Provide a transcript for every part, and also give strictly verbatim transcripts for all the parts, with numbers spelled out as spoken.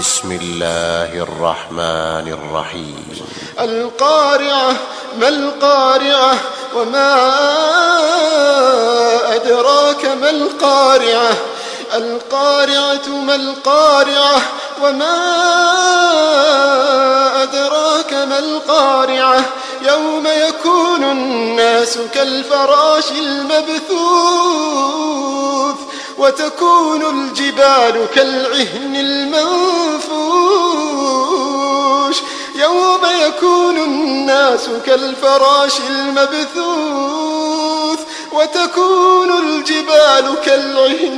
بسم الله الرحمن الرحيم. القارعة. ما القارعة وما أدراك ما القارعة. القارعة. ما القارعة وما أدراك ما القارعة. يوم يكون الناس كالفراش المبثوث وتكون الجبال كالعهن المنفوش. يوم يكون الناس كالفراش المبثوث وتكون الجبال كالعهن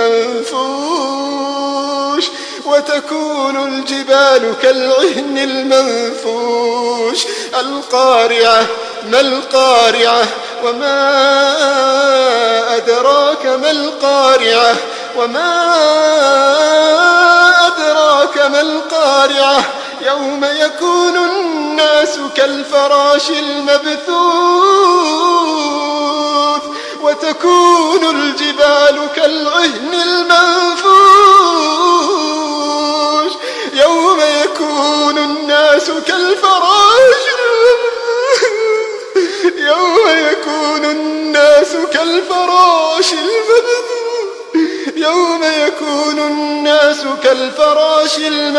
المنفوش. وتكون الجبال كالعهن المنفوش. القارعة. ما القارعة وما أدراك ما القارعة. وما أدراك ما القارعة. يوم يكون الناس كالفراش المبثوث وتكون الجبال كالعهن المنفوش. يوم يكون الناس كالفراش يوم يكون الناس كالفراش المبثوث يوم يكون الناس كالفراش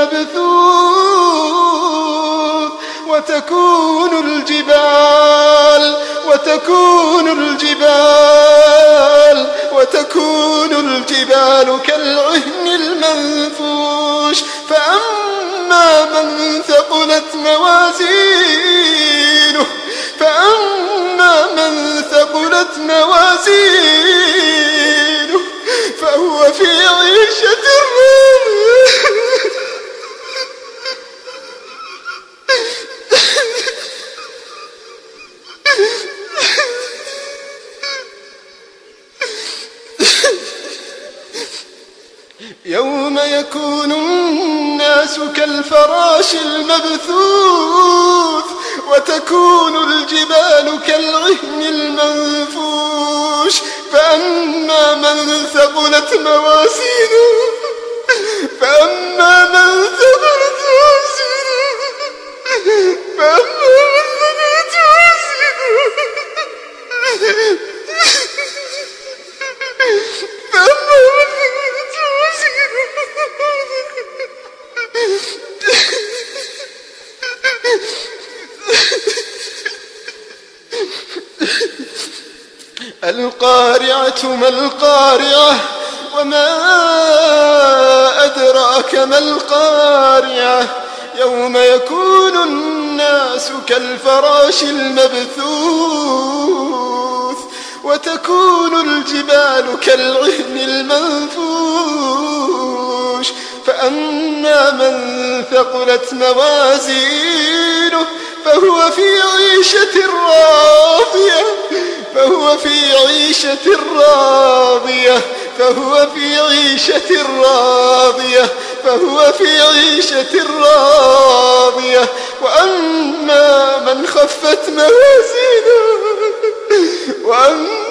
المبثوث وتكون الجبال وتكون الجبال وتكون الجبال كالعهن المنفوش. فأما من ثقلت موازينه فأما من ثقلت موازينه فهو في عيشة راضية. يوم يكون الناس كالفراش المبثوث وتكون الجبال كالعهن المنفوش. فأما من ثقلت موازينه فأما من ثقلت موازينه فأما من ثقلت موازينه فأما من ثقلت موازينه القارعة. ما القارعة وما أدراك ما القارعة. يوم يكون الناس كالفراش المبثوث وتكون الجبال كالعهن المنفوش. فأما من ثقلت موازينه فهو في عيشة راضية فهو في عيشة راضية فهو في عيشة راضية فهو في عيشة راضية. وأما من خفت موازينه وأما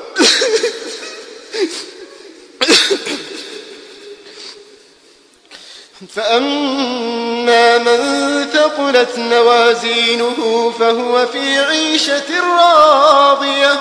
فأما من ثقلت موازينه فهو في عيشة راضية.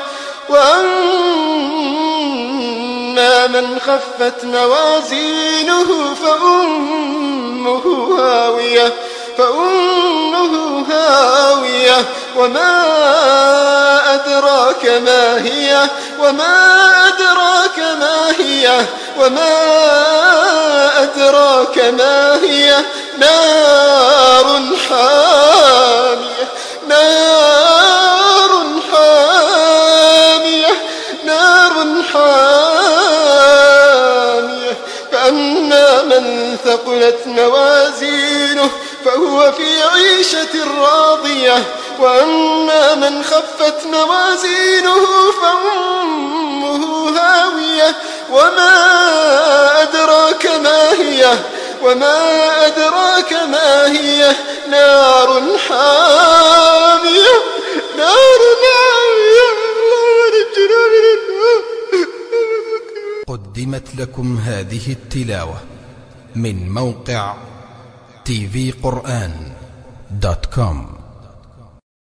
وأما من خفت موازينه فأمه هاوية فأمه هاوية. وما أدراك ما هي وما أدراك ما هي وما أدراك ما هي. نار حامية نار حامية نار حامية. فأما من ثقلت موازينه فهو في عيشة راضية. وأما من خفت موازينه فأمه هاوية. وما أدراك ما هي وما أدراك ما هي. نار حامية نار حامية. قدمت لكم هذه التلاوة من موقع تي في قرآن دوت كوم.